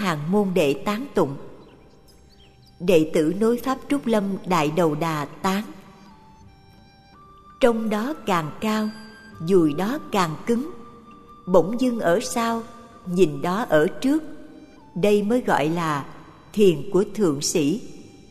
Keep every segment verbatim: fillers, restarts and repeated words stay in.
hàng môn đệ tán tụng. Đệ tử nối pháp Trúc Lâm Đại Đầu Đà tán: trong đó càng cao, dùi đó càng cứng, bỗng dưng ở sau, nhìn đó ở trước. Đây mới gọi là thiền của thượng sĩ.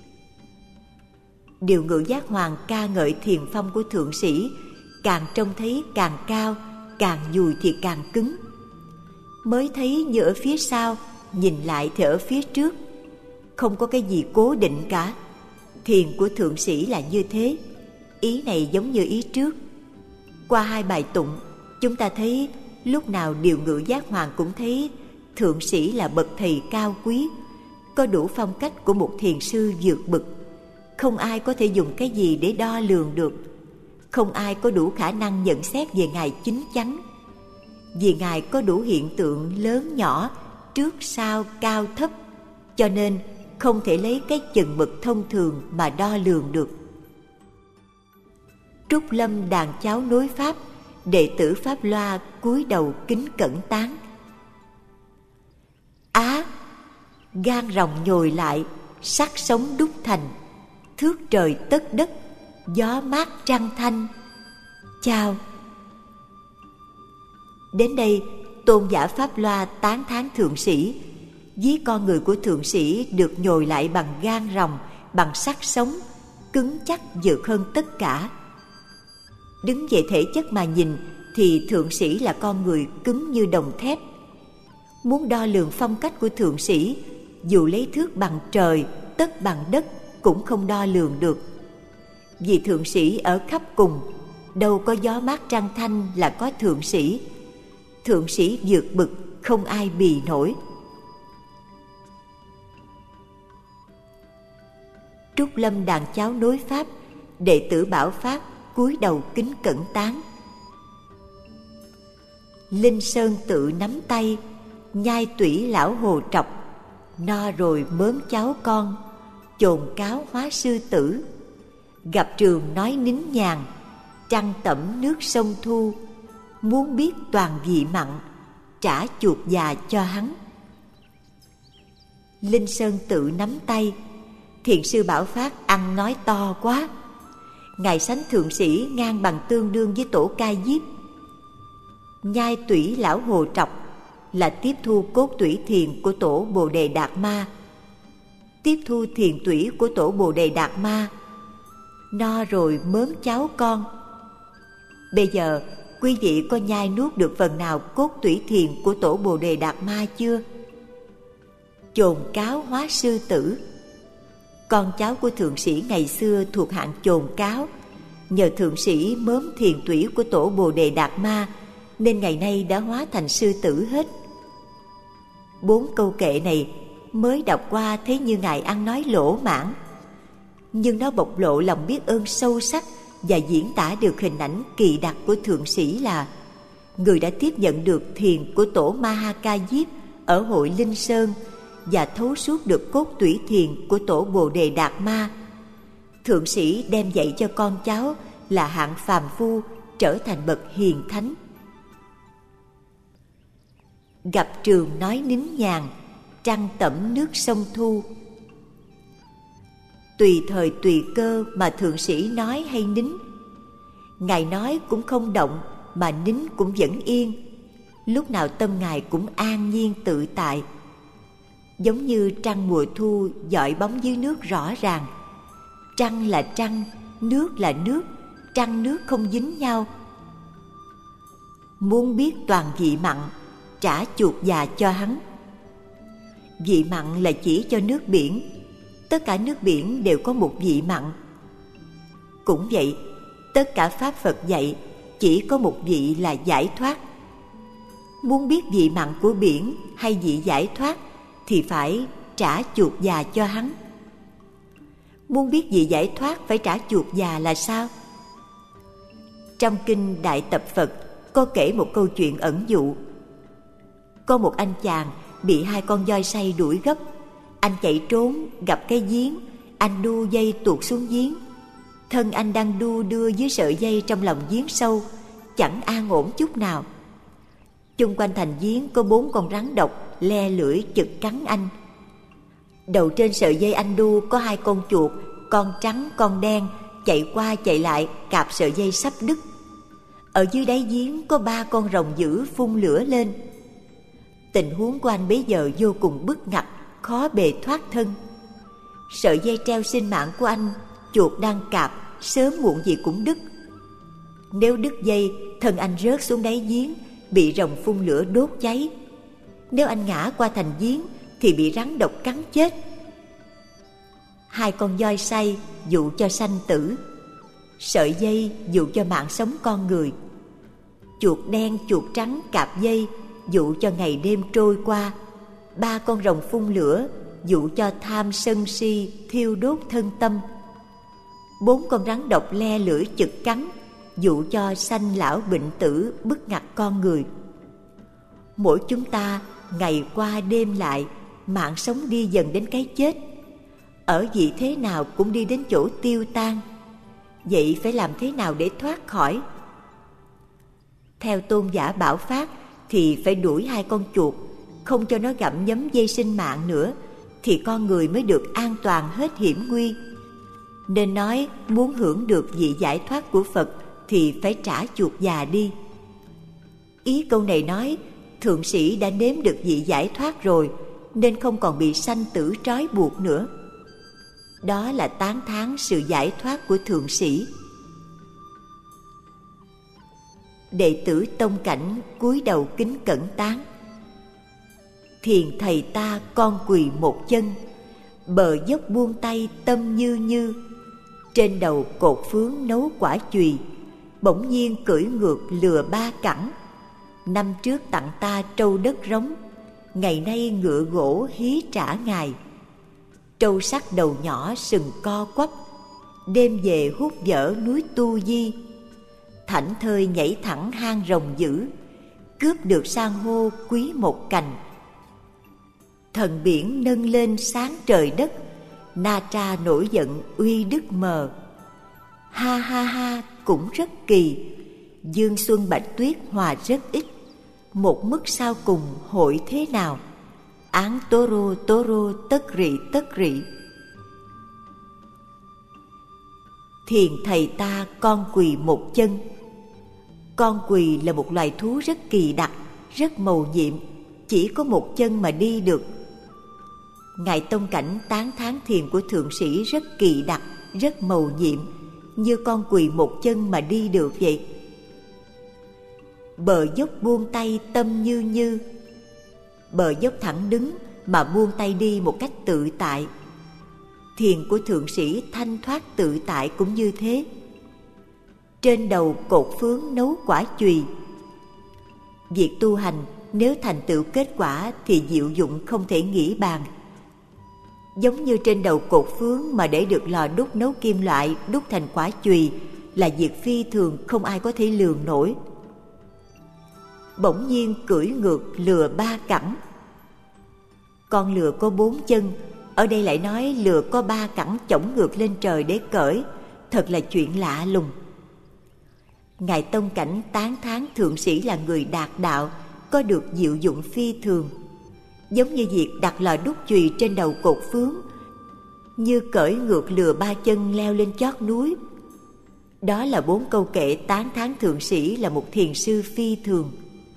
Điều Ngự Giác Hoàng ca ngợi thiền phong của thượng sĩ, càng trông thấy càng cao, càng dùi thì càng cứng. Mới thấy như ở phía sau, nhìn lại thì ở phía trước, không có cái gì cố định cả. Thiền của thượng sĩ là như thế. Ý này giống như ý trước. Qua hai bài tụng, chúng ta thấy lúc nào Điều Ngự Giác Hoàng cũng thấy thượng sĩ là bậc thầy cao quý, có đủ phong cách của một thiền sư vượt bậc. Không ai có thể dùng cái gì để đo lường được. Không ai có đủ khả năng nhận xét về Ngài chín chắn. Vì Ngài có đủ hiện tượng lớn nhỏ, trước sau cao thấp, cho nên không thể lấy cái chừng mực thông thường mà đo lường được. Trúc Lâm đàn cháu nối pháp, đệ tử Pháp Loa cúi đầu kính cẩn tán: á, gan rồng nhồi lại, sắc sống đúc thành, thước trời tất đất, gió mát trăng thanh, chào. Đến đây, tôn giả Pháp Loa tán thán thượng sĩ, ví con người của thượng sĩ được nhồi lại bằng gan rồng, bằng sắc sống, cứng chắc vượt hơn tất cả. Đứng về thể chất mà nhìn thì thượng sĩ là con người cứng như đồng thép. Muốn đo lường phong cách của thượng sĩ, dù lấy thước bằng trời, tấc bằng đất cũng không đo lường được. Vì thượng sĩ ở khắp cùng, đâu có gió mát trăng thanh là có thượng sĩ. Thượng sĩ vượt bực, không ai bì nổi. Trúc Lâm đàn cháu nối pháp, đệ tử Bảo Pháp cúi đầu kính cẩn tán: Linh Sơn tự nắm tay, nhai tủy lão hồ trọc, no rồi mớm cháu con, chồn cáo hóa sư tử. Gặp trường nói nín nhàn, trăng tẩm nước sông Thu, muốn biết toàn vị mặn, trả chuột già cho hắn. Linh Sơn tự nắm tay, thiền sư Bảo Phát ăn nói to quá. Ngài sánh thượng sĩ ngang bằng tương đương với tổ Ca Diếp. Nhai tủy lão hồ trọc là tiếp thu cốt tủy thiền của tổ Bồ Đề Đạt Ma. Tiếp thu thiền tủy của tổ Bồ Đề Đạt Ma, no rồi mớm cháu con. Bây giờ quý vị có nhai nuốt được phần nào cốt tủy thiền của tổ Bồ Đề Đạt Ma chưa? Chồn cáo hóa sư tử. Con cháu của thượng sĩ ngày xưa thuộc hạng chồn cáo, nhờ thượng sĩ mớm thiền tủy của tổ Bồ Đề Đạt Ma nên ngày nay đã hóa thành sư tử hết. Bốn câu kệ này mới đọc qua thấy như Ngài ăn nói lỗ mãn, nhưng nó bộc lộ lòng biết ơn sâu sắc và diễn tả được hình ảnh kỳ đặc của thượng sĩ là người đã tiếp nhận được thiền của tổ Ma Ha Ca Diếp ở hội Linh Sơn và thấu suốt được cốt tủy thiền của tổ Bồ Đề Đạt Ma. Thượng sĩ đem dạy cho con cháu là hạng phàm phu trở thành bậc hiền thánh. Gặp trường nói nín nhàn, trăng tẩm nước sông Thu. Tùy thời tùy cơ mà thượng sĩ nói hay nín. Ngài nói cũng không động, mà nín cũng vẫn yên. Lúc nào tâm Ngài cũng an nhiên tự tại. Giống như trăng mùa thu dọi bóng dưới nước rõ ràng. Trăng là trăng, nước là nước, trăng nước không dính nhau. Muốn biết toàn vị mặn, trả chuột già cho hắn. Vị mặn là chỉ cho nước biển. Tất cả nước biển đều có một vị mặn. Cũng vậy, tất cả Pháp Phật dạy chỉ có một vị là giải thoát. Muốn biết vị mặn của biển hay vị giải thoát thì phải trả chuột già cho hắn. Muốn biết vị giải thoát phải trả chuột già là sao? Trong kinh Đại Tập Phật có kể một câu chuyện ẩn dụ. Có một anh chàng bị hai con voi say đuổi gấp. Anh chạy trốn, gặp cái giếng, anh đu dây tuột xuống giếng. Thân anh đang đu đưa dưới sợi dây trong lòng giếng sâu, chẳng an ổn chút nào. Chung quanh thành giếng có bốn con rắn độc le lưỡi chực cắn anh. Đầu trên sợi dây anh đu có hai con chuột, con trắng con đen, chạy qua chạy lại cạp sợi dây sắp đứt. Ở dưới đáy giếng có ba con rồng dữ phun lửa lên. Tình huống của anh bấy giờ vô cùng bức ngặt, khó bề thoát thân. Sợi dây treo sinh mạng của anh, chuột đang cạp, sớm muộn gì cũng đứt. Nếu đứt dây, thân anh rớt xuống đáy giếng, bị rồng phun lửa đốt cháy. Nếu anh ngã qua thành giếng thì bị rắn độc cắn chết. Hai con voi say dụ cho sanh tử, sợi dây dụ cho mạng sống con người. Chuột đen chuột trắng cạp dây dụ cho ngày đêm trôi qua. Ba con rồng phun lửa dụ cho tham sân si thiêu đốt thân tâm. Bốn con rắn độc le lưỡi chực cắn dụ cho sanh lão bệnh tử bức ngặt con người. Mỗi chúng ta ngày qua đêm lại, mạng sống đi dần đến cái chết. Ở vị thế nào cũng đi đến chỗ tiêu tan. Vậy phải làm thế nào để thoát khỏi? Theo tôn giả Bảo Phát thì phải đuổi hai con chuột, không cho nó gặm nhấm dây sinh mạng nữa, thì con người mới được an toàn hết hiểm nguy. Nên nói muốn hưởng được vị giải thoát của Phật thì phải trả chuột già đi. Ý câu này nói thượng sĩ đã nếm được vị giải thoát rồi, nên không còn bị sanh tử trói buộc nữa. Đó là tán thán sự giải thoát của thượng sĩ. Đệ tử tông cảnh cúi đầu kính cẩn tán: Thiền thầy ta con quỳ một chân, bờ dốc buông tay tâm như như. Trên đầu cột phướng nấu quả chùy, bỗng nhiên cưỡi ngược lừa ba cẳng. Năm trước tặng ta trâu đất rống, ngày nay ngựa gỗ hí trả ngài. Trâu sắt đầu nhỏ sừng co quắp, đêm về hút vỡ núi Tu Di. Thảnh thơi nhảy thẳng hang rồng dữ, cướp được san hô quý một cành. Thần biển nâng lên sáng trời đất, Na Tra nổi giận uy đức mờ. Ha ha ha cũng rất kỳ, dương xuân bạch tuyết hòa rất ít. Một mức sau cùng hội thế nào? Án tố rô tố rô tất rị tất rị. Thiền thầy ta con quỳ một chân. Con quỳ là một loài thú rất kỳ đặc, rất mầu nhiệm, chỉ có một chân mà đi được. Ngài tông cảnh tán thán thiền của thượng sĩ rất kỳ đặc, rất mầu nhiệm, như con quỳ một chân mà đi được vậy. Bờ dốc buông tay tâm như như. Bờ dốc thẳng đứng mà buông tay đi một cách tự tại. Thiền của thượng sĩ thanh thoát tự tại cũng như thế. Trên đầu cột phướng nấu quả chùy. Việc tu hành nếu thành tựu kết quả thì diệu dụng không thể nghĩ bàn. Giống như trên đầu cột phướng mà để được lò đúc nấu kim loại đúc thành quả chùy là việc phi thường không ai có thể lường nổi. Bỗng nhiên cưỡi ngược lừa ba cẳng. Con lừa có bốn chân, ở đây lại nói lừa có ba cẳng chổng ngược lên trời để cởi, thật là chuyện lạ lùng. Ngài tông cảnh tán thán thượng sĩ là người đạt đạo, có được diệu dụng phi thường, giống như việc đặt lò đúc chùy trên đầu cột phướng, như cởi ngược lừa ba chân leo lên chót núi. Đó là bốn câu kệ tán thán thượng sĩ là một thiền sư phi thường.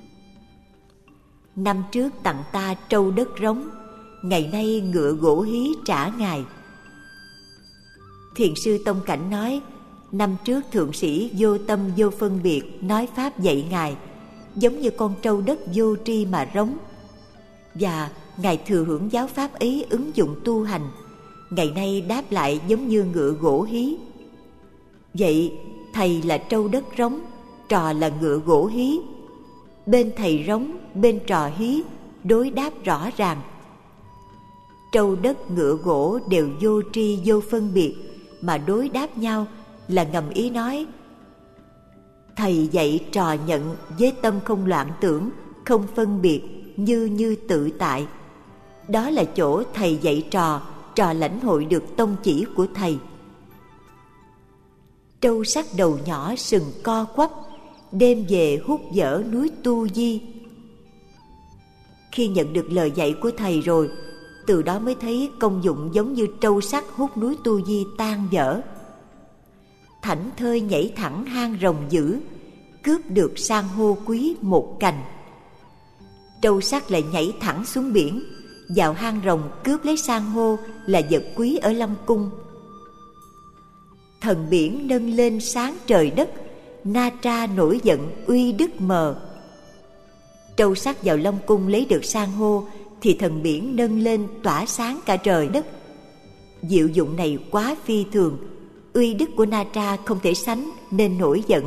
Năm trước tặng ta trâu đất rống, ngày nay ngựa gỗ hí trả ngài. Thiền sư tông cảnh nói, năm trước thượng sĩ vô tâm vô phân biệt nói pháp dạy ngài, giống như con trâu đất vô tri mà rống. Và ngài thừa hưởng giáo pháp ấy ứng dụng tu hành, ngày nay đáp lại giống như ngựa gỗ hí. Vậy thầy là trâu đất rống, trò là ngựa gỗ hí. Bên thầy rống, bên trò hí, đối đáp rõ ràng. Trâu đất ngựa gỗ đều vô tri vô phân biệt mà đối đáp nhau là ngầm ý nói thầy dạy trò nhận với tâm không loạn tưởng, không phân biệt, như như tự tại. Đó là chỗ thầy dạy trò, trò lãnh hội được tông chỉ của thầy. Trâu sắt đầu nhỏ sừng co quắp, đêm về hút dở núi Tu Di. Khi nhận được lời dạy của thầy rồi, từ đó mới thấy công dụng giống như trâu sắt hút núi Tu Di tan vỡ. Thảnh thơi nhảy thẳng hang rồng dữ, cướp được san hô quý một cành. Trâu sắt lại nhảy thẳng xuống biển, vào hang rồng cướp lấy san hô là vật quý ở Long Cung. Thần biển nâng lên sáng trời đất, Na Tra nổi giận uy đức mờ. Trâu sắt vào Long Cung lấy được san hô, thì thần biển nâng lên tỏa sáng cả trời đất. Diệu dụng này quá phi thường, uy đức của Na Tra không thể sánh nên nổi giận.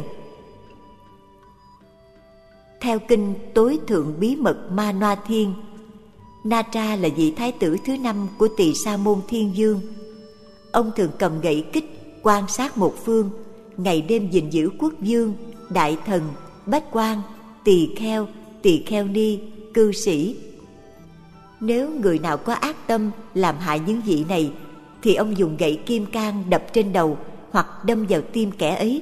Theo kinh Tối Thượng Bí Mật Ma Noa Thiên, Na Tra là vị thái tử thứ năm của Tỳ Sa Môn Thiên Vương. Ông thường cầm gậy kích quan sát một phương, ngày đêm gìn giữ quốc vương, đại thần, bách quan, tỳ kheo, tỳ kheo ni, cư sĩ. Nếu người nào có ác tâm làm hại những vị này, thì ông dùng gậy kim cang đập trên đầu hoặc đâm vào tim kẻ ấy.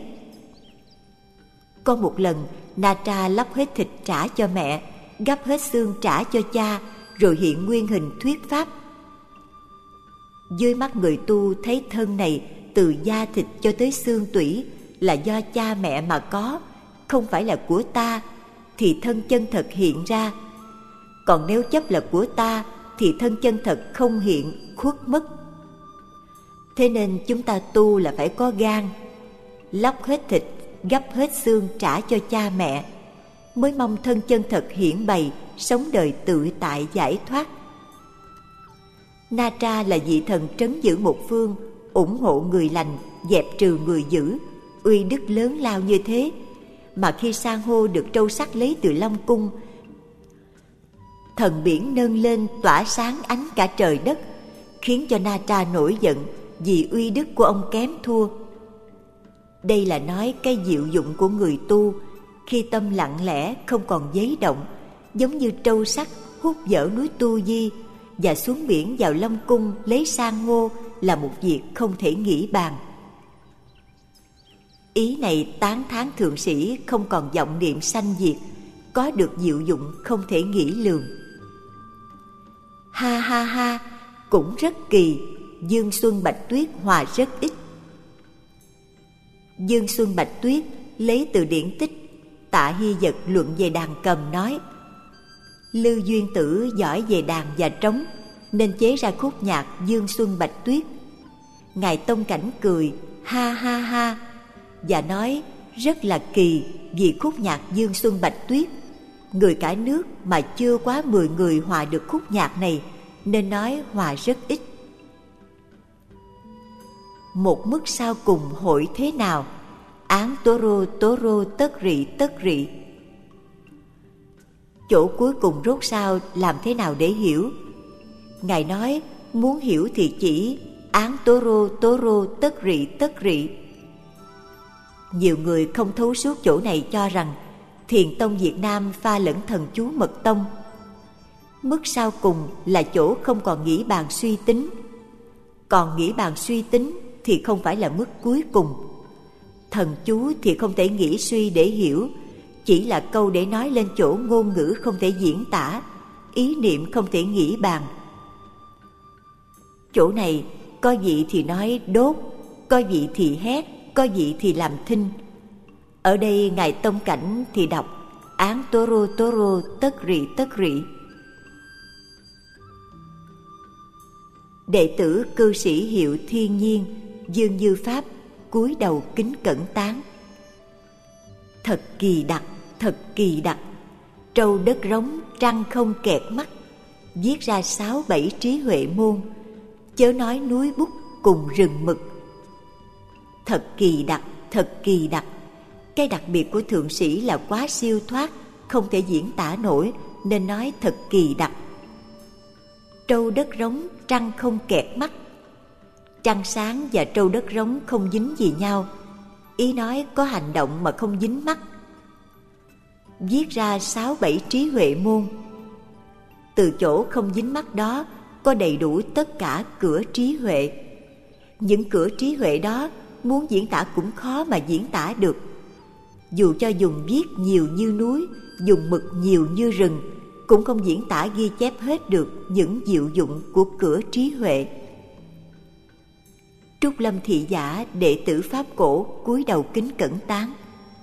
Có một lần, Na Tra lóc hết thịt trả cho mẹ, gắp hết xương trả cho cha, rồi hiện nguyên hình thuyết pháp. Dưới mắt người tu thấy thân này từ da thịt cho tới xương tủy là do cha mẹ mà có, không phải là của ta, thì thân chân thật hiện ra. Còn nếu chấp là của ta thì thân chân thật không hiện, khuất mất. Thế nên chúng ta tu là phải có gan, lóc hết thịt, gắp hết xương trả cho cha mẹ, mới mong thân chân thật hiển bày, sống đời tự tại giải thoát. Na Tra là vị thần trấn giữ một phương, ủng hộ người lành, dẹp trừ người dữ, uy đức lớn lao như thế, mà khi san hô được trâu sắt lấy từ Long Cung, thần biển nâng lên tỏa sáng ánh cả trời đất, khiến cho Na Tra nổi giận vì uy đức của ông kém thua. Đây là nói cái diệu dụng của người tu khi tâm lặng lẽ không còn giấy động, giống như trâu sắt hút vỡ núi Tu Di và xuống biển vào Long Cung lấy san hô là một việc không thể nghĩ bàn. Ý này tán thán thượng sĩ không còn vọng niệm sanh diệt, có được diệu dụng không thể nghĩ lường. Ha ha ha, cũng rất kỳ, Dương Xuân Bạch Tuyết hòa rất ít. Dương Xuân Bạch Tuyết lấy từ điển tích Tạ Hy Vật luận về đàn cầm nói: Lưu Duyên Tử giỏi về đàn và trống, nên chế ra khúc nhạc Dương Xuân Bạch Tuyết. Ngài Tông Cảnh cười ha ha ha và nói rất là kỳ, vì khúc nhạc Dương Xuân Bạch Tuyết, người cả nước mà chưa quá mười người hòa được khúc nhạc này, nên nói hòa rất ít. Một mức sau cùng hội thế nào? Án tố rô tố rô tất rị tất rị. Chỗ cuối cùng rốt sao làm thế nào để hiểu? Ngài nói muốn hiểu thì chỉ án tố rô tố rô tất rị tất rị. Nhiều người không thấu suốt chỗ này cho rằng Thiền Tông Việt Nam pha lẫn Thần Chú Mật Tông. Mức sau cùng là chỗ không còn nghĩ bàn suy tính. Còn nghĩ bàn suy tính thì không phải là mức cuối cùng. Thần chú thì không thể nghĩ suy để hiểu, chỉ là câu để nói lên chỗ ngôn ngữ không thể diễn tả, ý niệm không thể nghĩ bàn. Chỗ này có vị thì nói đốt, có vị thì hét, có vị thì làm thinh. Ở đây Ngài Tông Cảnh thì đọc án tố rô tố rô tất rị tất rị. Đệ tử cư sĩ hiệu Thiên Nhiên, Dương Như Pháp cúi đầu kính cẩn tán: Thật kỳ đặc, thật kỳ đặc, trâu đất rống trăng không kẹt mắt, viết ra sáu bảy trí huệ môn, chớ nói núi bút cùng rừng mực. Thật kỳ đặc, thật kỳ đặc. Cái đặc biệt của thượng sĩ là quá siêu thoát, không thể diễn tả nổi, nên nói thật kỳ đặc. Trâu đất rống trăng không kẹt mắt. Trăng sáng và trâu đất rống không dính gì nhau, ý nói có hành động mà không dính mắt. Viết ra sáu bảy trí huệ môn. Từ chỗ không dính mắt đó có đầy đủ tất cả cửa trí huệ. Những cửa trí huệ đó muốn diễn tả cũng khó mà diễn tả được. Dù cho dùng viết nhiều như núi, dùng mực nhiều như rừng, cũng không diễn tả ghi chép hết được những diệu dụng của cửa trí huệ. Trúc Lâm thị giả đệ tử Pháp cổ cúi đầu kính cẩn tán.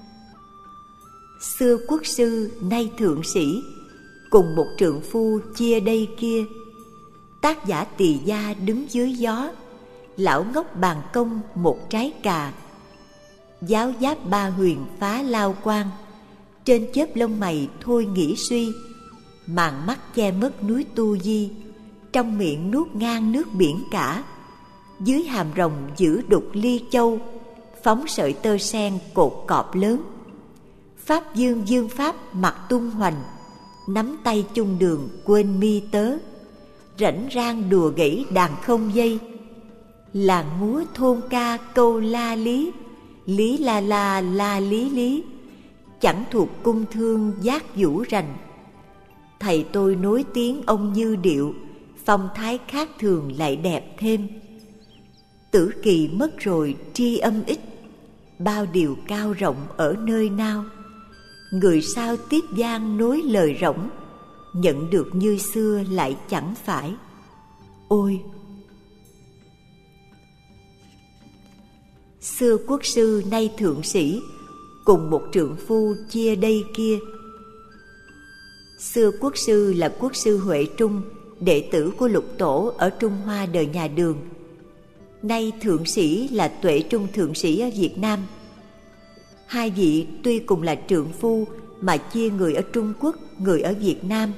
Xưa quốc sư nay thượng sĩ, cùng một trượng phu chia đây kia. Tác giả Tỳ gia đứng dưới gió, lão ngốc bàn công một trái cà. Giáo giáp ba huyền phá lao quan, trên chớp lông mày thôi nghĩ suy. Màn mắt che mất núi Tu Di, trong miệng nuốt ngang nước biển cả. Dưới hàm rồng giữ đục ly châu, phóng sợi tơ sen cột cọp lớn. Pháp dương dương pháp mặt tung hoành, nắm tay chung đường quên mi tớ. Rảnh rang đùa gãy đàn không dây, làng múa thôn ca câu la lý. Lý la la la lý lý, chẳng thuộc cung thương giác vũ rành. Thầy tôi nối tiếng ông như điệu, phong thái khác thường lại đẹp thêm. Tử kỳ mất rồi tri âm ít, bao điều cao rộng ở nơi nào. Người sao tiếp gian nối lời rỗng, nhận được như xưa lại chẳng phải. Ôi! Xưa quốc sư nay thượng sĩ, cùng một trượng phu chia đây kia. Xưa quốc sư là quốc sư Huệ Trung, đệ tử của Lục Tổ ở Trung Hoa đời nhà Đường. Nay thượng sĩ là Tuệ Trung thượng sĩ ở Việt Nam. Hai vị tuy cùng là trượng phu mà chia người ở Trung Quốc, người ở Việt Nam.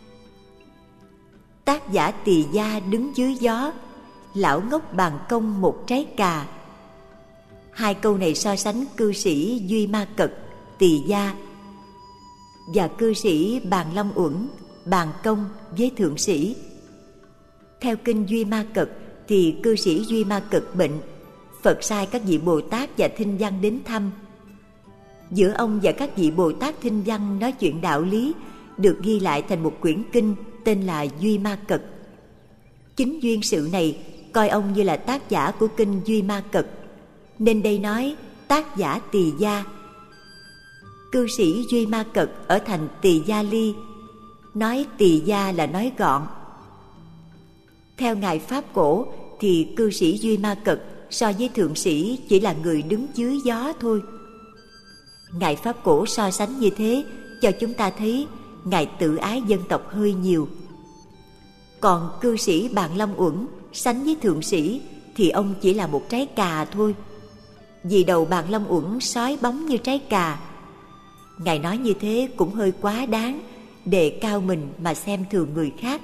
Tác giả Tỳ gia đứng dưới gió, lão ngốc bàn công một trái cà. Hai câu này so sánh cư sĩ Duy Ma Cật, Tỳ gia, và cư sĩ Bàn Long Uẩn, Bàn Công với thượng sĩ. Theo kinh Duy Ma Cật thì cư sĩ Duy Ma Cật bệnh, Phật sai các vị Bồ Tát và Thinh Văn đến thăm. Giữa ông và các vị Bồ Tát Thinh Văn nói chuyện đạo lý được ghi lại thành một quyển kinh tên là Duy Ma Cật. Chính duyên sự này coi ông như là tác giả của kinh Duy Ma Cật, nên đây nói tác giả Tỳ gia. Cư sĩ Duy Ma Cật ở thành Tỳ Gia Ly, nói Tỳ gia là nói gọn. Theo ngài Pháp cổ thì cư sĩ Duy Ma Cật so với thượng sĩ chỉ là người đứng dưới gió thôi. Ngài Pháp cổ so sánh như thế cho chúng ta thấy ngài tự ái dân tộc hơi nhiều. Còn cư sĩ Bàn Long Uẩn sánh với thượng sĩ thì ông chỉ là một trái cà thôi. Vì đầu Bàn Long Uẩn sói bóng như trái cà. Ngài nói như thế cũng hơi quá đáng, đề cao mình mà xem thường người khác.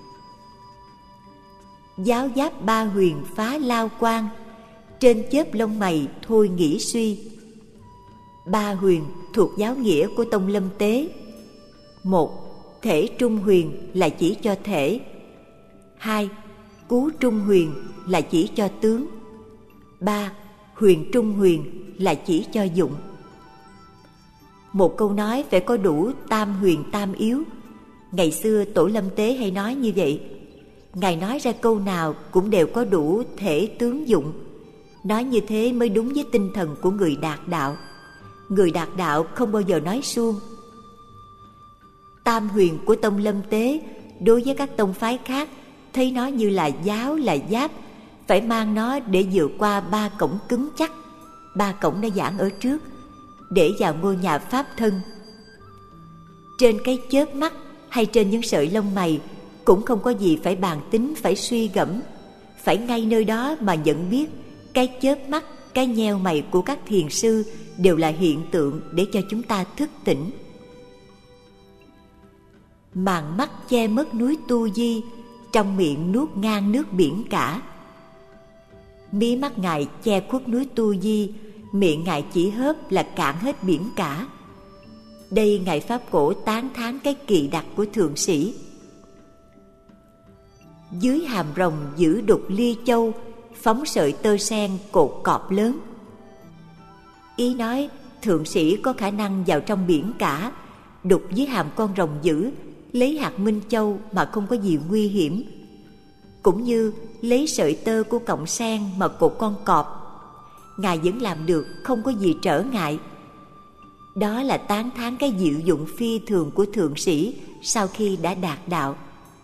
Giáo giáp ba huyền phá lao quan, trên chớp lông mày thôi nghĩ suy. Ba huyền thuộc giáo nghĩa của Tông Lâm Tế. Một, thể trung huyền là chỉ cho thể. Hai, cú trung huyền là chỉ cho tướng. Ba, huyền trung huyền là chỉ cho dụng. Một câu nói phải có đủ tam huyền tam yếu. Ngày xưa Tổ Lâm Tế hay nói như vậy. Ngài nói ra câu nào cũng đều có đủ thể tướng dụng. Nói như thế mới đúng với tinh thần của người đạt đạo. Người đạt đạo không bao giờ nói suông. Tam huyền của Tông Lâm Tế đối với các tông phái khác thấy nó như là giáo là giáp, phải mang nó để vượt qua ba cổng cứng chắc. Ba cổng đã giảng ở trước, để vào ngôi nhà pháp thân. Trên cái chớp mắt hay trên những sợi lông mày cũng không có gì phải bàn tính, phải suy gẫm. Phải ngay nơi đó mà nhận biết cái chớp mắt, cái nheo mày của các thiền sư đều là hiện tượng để cho chúng ta thức tỉnh. Màn mắt che mất núi Tu Di, trong miệng nuốt ngang nước biển cả. Mí mắt ngài che khuất núi Tu Di, miệng ngài chỉ hớp là cạn hết biển cả. Đây ngài Pháp cổ tán thán cái kỳ đặc của thượng sĩ. Dưới hàm rồng giữ đục ly châu, phóng sợi tơ sen cột cọp lớn. Ý nói thượng sĩ có khả năng vào trong biển cả, đục dưới hàm con rồng dữ, lấy hạt minh châu mà không có gì nguy hiểm. Cũng như lấy sợi tơ của cọng sen mà cột con cọp, ngài vẫn làm được, không có gì trở ngại. Đó là tán thán cái diệu dụng phi thường của thượng sĩ sau khi đã đạt đạo.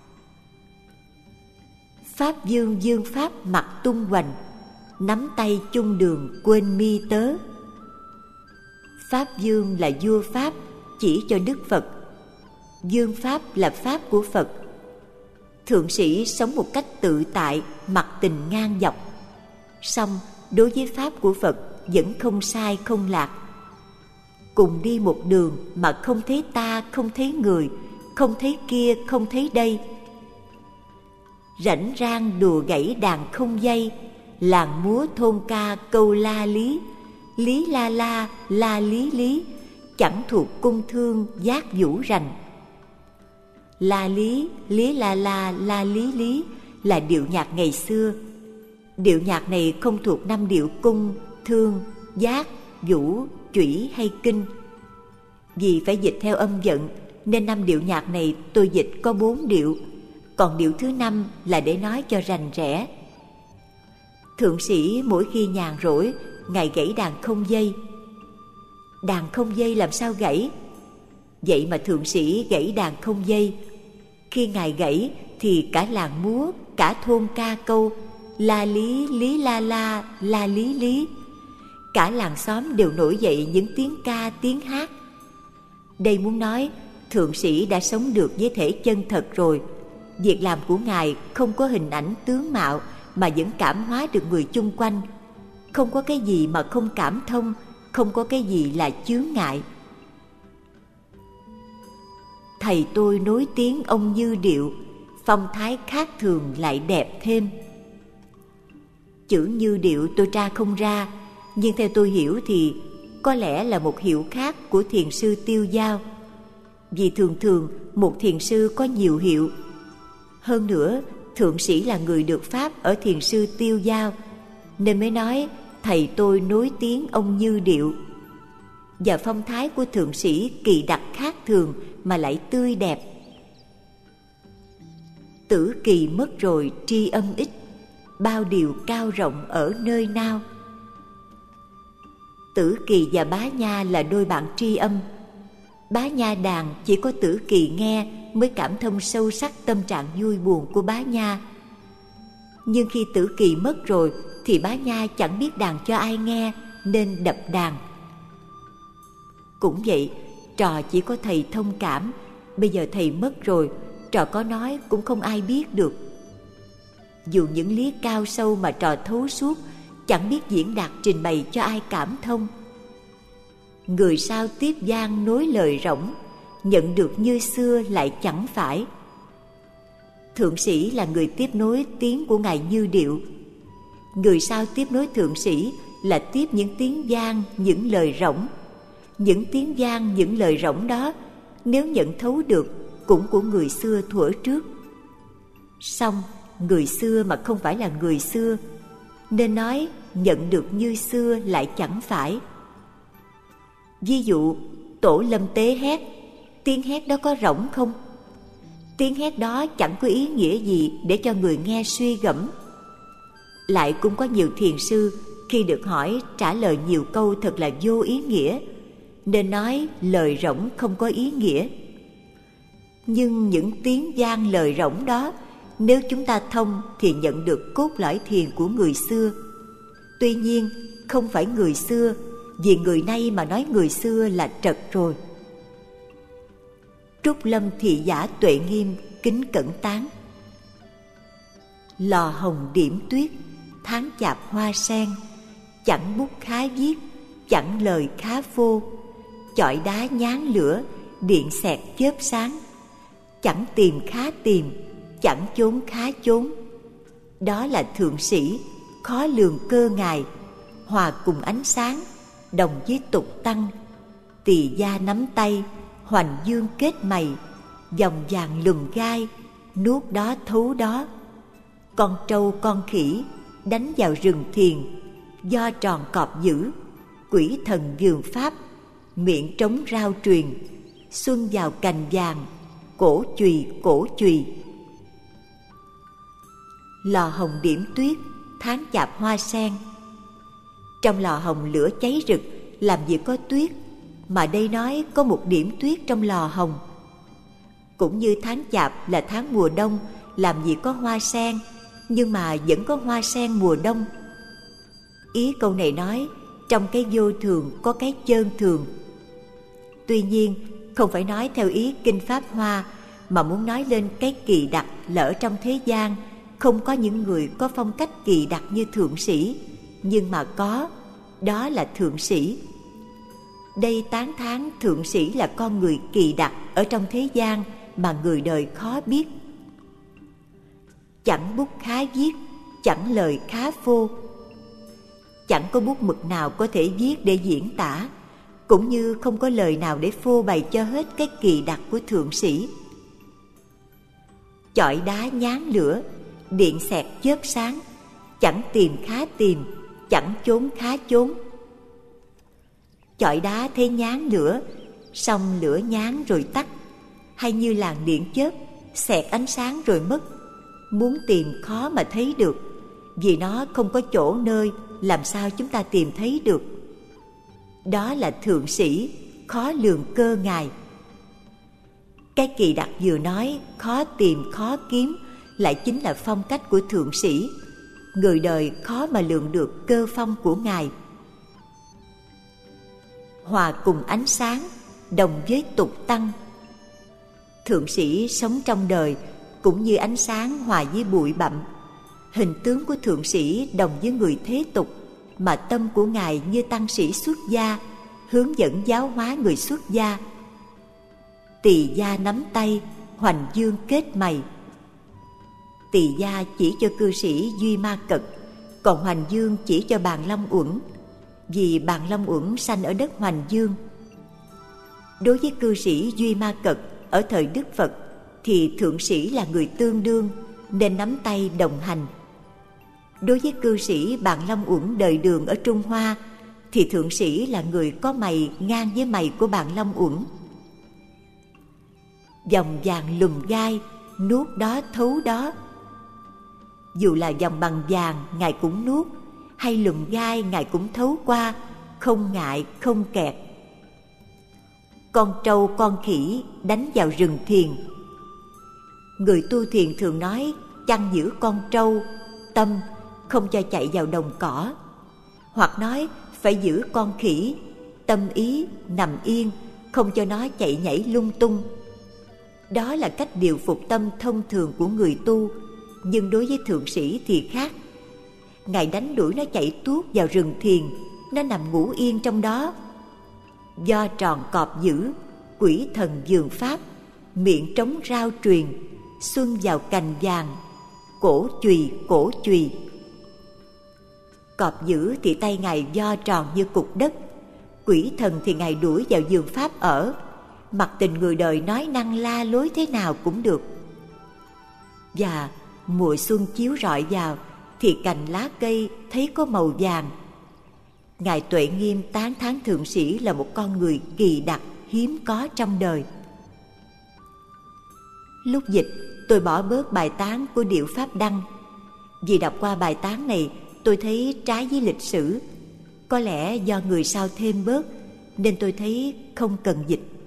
Pháp dương dương pháp mặt tung hoành, nắm tay chung đường quên mi tớ. Pháp dương là vua Pháp chỉ cho Đức Phật. Dương Pháp là Pháp của Phật. Thượng sĩ sống một cách tự tại, mặc tình ngang dọc. Song đối với Pháp của Phật vẫn không sai không lạc. Cùng đi một đường mà không thấy ta, không thấy người, không thấy kia, không thấy đây. Rảnh rang đùa gãy đàn không dây, làng múa thôn ca câu la lý. Lý la la, la lý lý, chẳng thuộc cung thương giác vũ rành. La lý, lý la la, la lý lý là điệu nhạc ngày xưa. Điệu nhạc này không thuộc năm điệu cung, thương, giác, vũ, chủy hay kinh. Vì phải dịch theo âm vận nên năm điệu nhạc này tôi dịch có bốn điệu, còn điệu thứ năm là để nói cho rành rẽ. Thượng sĩ mỗi khi nhàn rỗi, Ngài gãy đàn không dây. Đàn không dây làm sao gãy? Vậy mà thượng sĩ gãy đàn không dây. Khi Ngài gãy thì cả làng múa, cả thôn ca câu la lý, lý la la, la lý lý. Cả làng xóm đều nổi dậy những tiếng ca, tiếng hát. Đây muốn nói thượng sĩ đã sống được với thể chân thật rồi. Việc làm của Ngài không có hình ảnh tướng mạo mà vẫn cảm hóa được người chung quanh. Không có cái gì mà không cảm thông, không có cái gì là chướng ngại. Thầy tôi nối tiếng ông như điệu, phong thái khác thường lại đẹp thêm. Chữ như điệu tôi tra không ra, nhưng theo tôi hiểu thì có lẽ là một hiệu khác của thiền sư Tiêu Dao. Vì thường thường một thiền sư có nhiều hiệu. Hơn nữa, thượng sĩ là người được Pháp ở thiền sư Tiêu Dao, nên mới nói thầy tôi nối tiếng ông như điệu. Và phong thái của thượng sĩ kỳ đặc khác thường mà lại tươi đẹp. Tử kỳ mất rồi tri âm ít, bao điều cao rộng ở nơi nào. Tử kỳ và Bá Nha là đôi bạn tri âm. Bá Nha đàn chỉ có Tử kỳ nghe mới cảm thông sâu sắc tâm trạng vui buồn của Bá Nha. Nhưng khi Tử kỳ mất rồi thì Bá Nha chẳng biết đàn cho ai nghe nên đập đàn. Cũng vậy, trò chỉ có thầy thông cảm. Bây giờ thầy mất rồi, trò có nói cũng không ai biết được. Dù những lý cao sâu mà trò thấu suốt, chẳng biết diễn đạt trình bày cho ai cảm thông. Người sao tiếp gian nối lời rỗng, nhận được như xưa lại chẳng phải. Thượng sĩ là người tiếp nối tiếng của Ngài Như Điệu. Người sao tiếp nối thượng sĩ là tiếp những tiếng gian, những lời rỗng. Những tiếng gian, những lời rỗng đó, nếu nhận thấu được, cũng của người xưa thuở trước. Song người xưa mà không phải là người xưa, nên nói nhận được như xưa lại chẳng phải. Ví dụ, Tổ Lâm Tế hét, tiếng hét đó có rỗng không? Tiếng hét đó chẳng có ý nghĩa gì để cho người nghe suy gẫm. Lại cũng có nhiều thiền sư khi được hỏi trả lời nhiều câu thật là vô ý nghĩa, nên nói lời rỗng không có ý nghĩa. Nhưng những tiếng gian lời rỗng đó, nếu chúng ta thông thì nhận được cốt lõi thiền của người xưa. Tuy nhiên không phải người xưa, vì người nay mà nói người xưa là trật rồi. Trúc Lâm Thị Giả Tuệ Nghiêm kính cẩn tán. Lò hồng điểm tuyết, tháng chạp hoa sen, chẳng bút khá viết, chẳng lời khá phô. Chọi đá nhán lửa, điện xẹt chớp sáng, chẳng tìm khá tìm, chẳng chốn khá chốn. Đó là thượng sĩ, khó lường cơ Ngài, hòa cùng ánh sáng, đồng với tục tăng. Tỳ gia nắm tay, hoành dương kết mày, dòng vàng lùm gai, nuốt đó thấu đó. Con trâu con khỉ, đánh vào rừng thiền, do tròn cọp dữ, quỷ thần vườn pháp, miệng trống rao truyền, xuân vào cành vàng, cổ chùy cổ chùy. Lò hồng điểm tuyết, tháng chạp hoa sen. Trong lò hồng lửa cháy rực, làm gì có tuyết, mà đây nói có một điểm tuyết trong lò hồng. Cũng như tháng Chạp là tháng mùa đông, làm gì có hoa sen, nhưng mà vẫn có hoa sen mùa đông. Ý câu này nói trong cái vô thường có cái chơn thường. Tuy nhiên không phải nói theo ý kinh Pháp Hoa, mà muốn nói lên cái kỳ đặc lỡ trong thế gian không có những người có phong cách kỳ đặc như thượng sĩ, nhưng mà có, đó là thượng sĩ. Đây tán thán thượng sĩ là con người kỳ đặc ở trong thế gian mà người đời khó biết. Chẳng bút khá viết, chẳng lời khá phô. Chẳng có bút mực nào có thể viết để diễn tả, cũng như không có lời nào để phô bày cho hết cái kỳ đặc của thượng sĩ. Chọi đá nhán lửa, điện xẹt chớp sáng, chẳng tìm khá tìm, chẳng chốn khá chốn. Chọi đá thấy nhán lửa, xong lửa nhán rồi tắt, hay như làn điện chớp, xẹt ánh sáng rồi mất. Muốn tìm khó mà thấy được, vì nó không có chỗ nơi, làm sao chúng ta tìm thấy được. Đó là thượng sĩ, khó lường cơ ngài. Cái kỳ đặc vừa nói, khó tìm khó kiếm, lại chính là phong cách của thượng sĩ. Người đời khó mà lường được cơ phong của ngài. Hòa cùng ánh sáng, đồng với tục tăng. Thượng sĩ sống trong đời cũng như ánh sáng hòa với bụi bặm. Hình tướng của thượng sĩ đồng với người thế tục, mà tâm của ngài như tăng sĩ xuất gia, hướng dẫn giáo hóa người xuất gia. Tỳ gia nắm tay, hoành dương kết mày. Tỳ gia chỉ cho cư sĩ Duy Ma Cật, còn hoành dương chỉ cho Bàn Long Uẩn, vì Bàn Long Uẩn sanh ở đất Hoành Dương. Đối với cư sĩ Duy Ma Cật ở thời Đức Phật thì thượng sĩ là người tương đương, nên nắm tay đồng hành. Đối với cư sĩ Bàn Long Uẩn đời Đường ở Trung Hoa thì thượng sĩ là người có mày ngang với mày của Bàn Long Uẩn. Vòng vàng lùm gai, nuốt đó thấu đó. Dù là vòng bằng vàng ngài cũng nuốt, hay lùm gai ngài cũng thấu qua, không ngại không kẹt. Con trâu con khỉ đánh vào rừng thiền. Người tu thiền thường nói chăn giữ con trâu, tâm không cho chạy vào đồng cỏ. Hoặc nói phải giữ con khỉ, tâm ý nằm yên, không cho nó chạy nhảy lung tung. Đó là cách điều phục tâm thông thường của người tu, nhưng đối với thượng sĩ thì khác. Ngài đánh đuổi nó chạy tuốt vào rừng thiền, nó nằm ngủ yên trong đó. Do tròn cọp giữ, quỷ thần dường pháp, miệng trống rao truyền, xuân vào cành vàng, cổ chùy cổ chùy. Cọp giữ thì tay ngài do tròn như cục đất, quỷ thần thì ngài đuổi vào vườn pháp ở. Mặc tình người đời nói năng la lối thế nào cũng được. Và mùa xuân chiếu rọi vào thì cành lá cây thấy có màu vàng. Ngài Tuệ Nghiêm tán thán thượng sĩ là một con người kỳ đặc, hiếm có trong đời. Lúc dịch, tôi bỏ bớt bài tán của Điệu Pháp Đăng. Vì đọc qua bài tán này, tôi thấy trái với lịch sử. Có lẽ do người sau thêm bớt, nên tôi thấy không cần dịch.